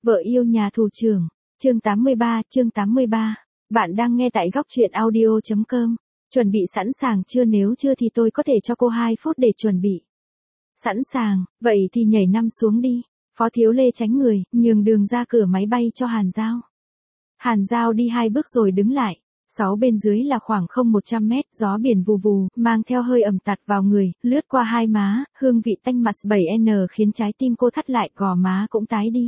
Vợ yêu nhà tù trưởng, chương 83. Bạn đang nghe tại góc truyện audio.com. Chuẩn bị sẵn sàng chưa? Nếu chưa thì tôi có thể cho cô 2 phút để chuẩn bị. Sẵn sàng, vậy thì nhảy 5 xuống đi. Phó Thiếu Lê tránh người, nhường đường ra cửa máy bay cho Hàn Giao. Hàn Giao đi 2 bước rồi đứng lại. 6 bên dưới là khoảng không 100 mét, gió biển vù vù, mang theo hơi ẩm tạt vào người, lướt qua hai má, hương vị tanh mặt 7N khiến trái tim cô thắt lại, gò má cũng tái đi.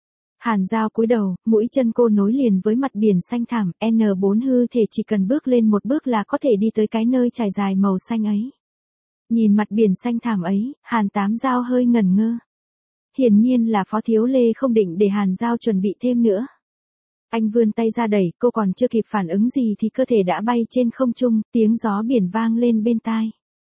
Hàn Giao cúi đầu, mũi chân cô nối liền với mặt biển xanh thẳm, N4 hư thể chỉ cần bước lên một bước là có thể đi tới cái nơi trải dài màu xanh ấy. Nhìn mặt biển xanh thẳm ấy, Hàn Tám Giao hơi ngẩn ngơ. Hiển nhiên là Phó Thiếu Lê không định để Hàn Giao chuẩn bị thêm nữa. Anh vươn tay ra đẩy, cô còn chưa kịp phản ứng gì thì cơ thể đã bay trên không trung, tiếng gió biển vang lên bên tai.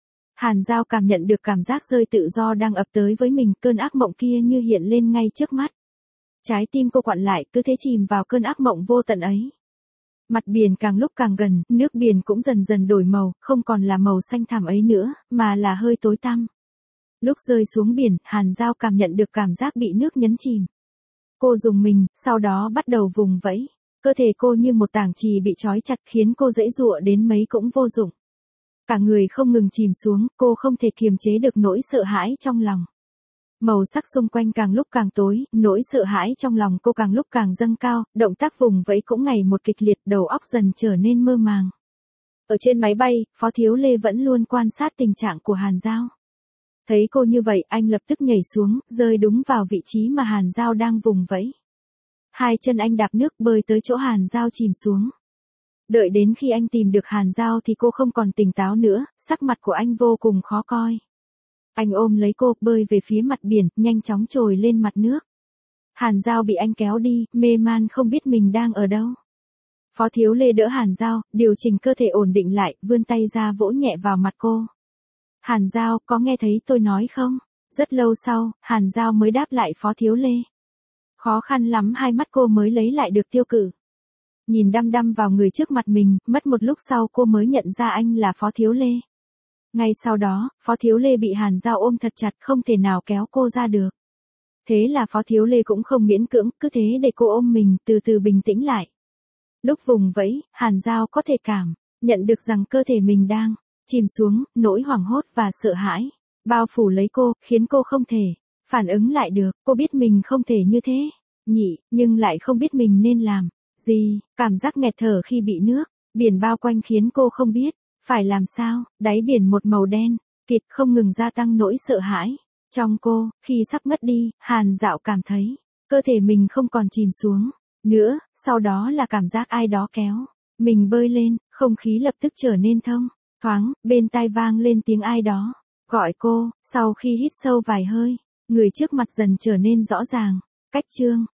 Hàn Giao cảm nhận được cảm giác rơi tự do đang ập tới với mình, cơn ác mộng kia như hiện lên ngay trước mắt. Trái tim cô quặn lại, cứ thế chìm vào cơn ác mộng vô tận ấy. Mặt biển càng lúc càng gần, nước biển cũng dần dần đổi màu, không còn là màu xanh thẳm ấy nữa, mà là hơi tối tăm. Lúc rơi xuống biển, Hàn Giao cảm nhận được cảm giác bị nước nhấn chìm. Cô rùng mình, sau đó bắt đầu vùng vẫy. Cơ thể cô như một tảng chì bị trói chặt khiến cô giãy giụa đến mấy cũng vô dụng. Cả người không ngừng chìm xuống, cô không thể kiềm chế được nỗi sợ hãi trong lòng. Màu sắc xung quanh càng lúc càng tối, nỗi sợ hãi trong lòng cô càng lúc càng dâng cao, động tác vùng vẫy cũng ngày một kịch liệt, đầu óc dần trở nên mơ màng. Ở trên máy bay, Phó Thiếu Lê vẫn luôn quan sát tình trạng của Hàn Giao. Thấy cô như vậy, anh lập tức nhảy xuống, rơi đúng vào vị trí mà Hàn Giao đang vùng vẫy. Hai chân anh đạp nước bơi tới chỗ Hàn Giao chìm xuống. Đợi đến khi anh tìm được Hàn Giao thì cô không còn tỉnh táo nữa, sắc mặt của anh vô cùng khó coi. Anh ôm lấy cô, bơi về phía mặt biển, nhanh chóng trồi lên mặt nước. Hàn Giao bị anh kéo đi, mê man không biết mình đang ở đâu. Phó Thiếu Lê đỡ Hàn Giao, điều chỉnh cơ thể ổn định lại, vươn tay ra vỗ nhẹ vào mặt cô. Hàn Giao, có nghe thấy tôi nói không? Rất lâu sau, Hàn Giao mới đáp lại Phó Thiếu Lê. Khó khăn lắm hai mắt cô mới lấy lại được tiêu cự. Nhìn đăm đăm vào người trước mặt mình, mất một lúc sau cô mới nhận ra anh là Phó Thiếu Lê. Ngay sau đó, Phó Thiếu Lê bị Hàn Giao ôm thật chặt, không thể nào kéo cô ra được. Thế là Phó Thiếu Lê cũng không miễn cưỡng, cứ thế để cô ôm mình, từ từ bình tĩnh lại. Lúc vùng vẫy, Hàn Giao có thể cảm nhận được rằng cơ thể mình đang chìm xuống, nỗi hoảng hốt và sợ hãi bao phủ lấy cô, khiến cô không thể phản ứng lại được. Cô biết mình không thể như thế nhỉ, nhưng lại không biết mình nên làm gì. Cảm giác nghẹt thở khi bị nước biển bao quanh khiến cô không biết phải làm sao. Đáy biển một màu đen kịt không ngừng gia tăng nỗi sợ hãi trong cô. Khi sắp ngất đi, Hàn Dạo cảm thấy cơ thể mình không còn chìm xuống nữa, sau đó là cảm giác ai đó kéo mình bơi lên, không khí lập tức trở nên thông thoáng, bên tai vang lên tiếng ai đó gọi cô. Sau khi hít sâu vài hơi, người trước mặt dần trở nên rõ ràng. Cách chương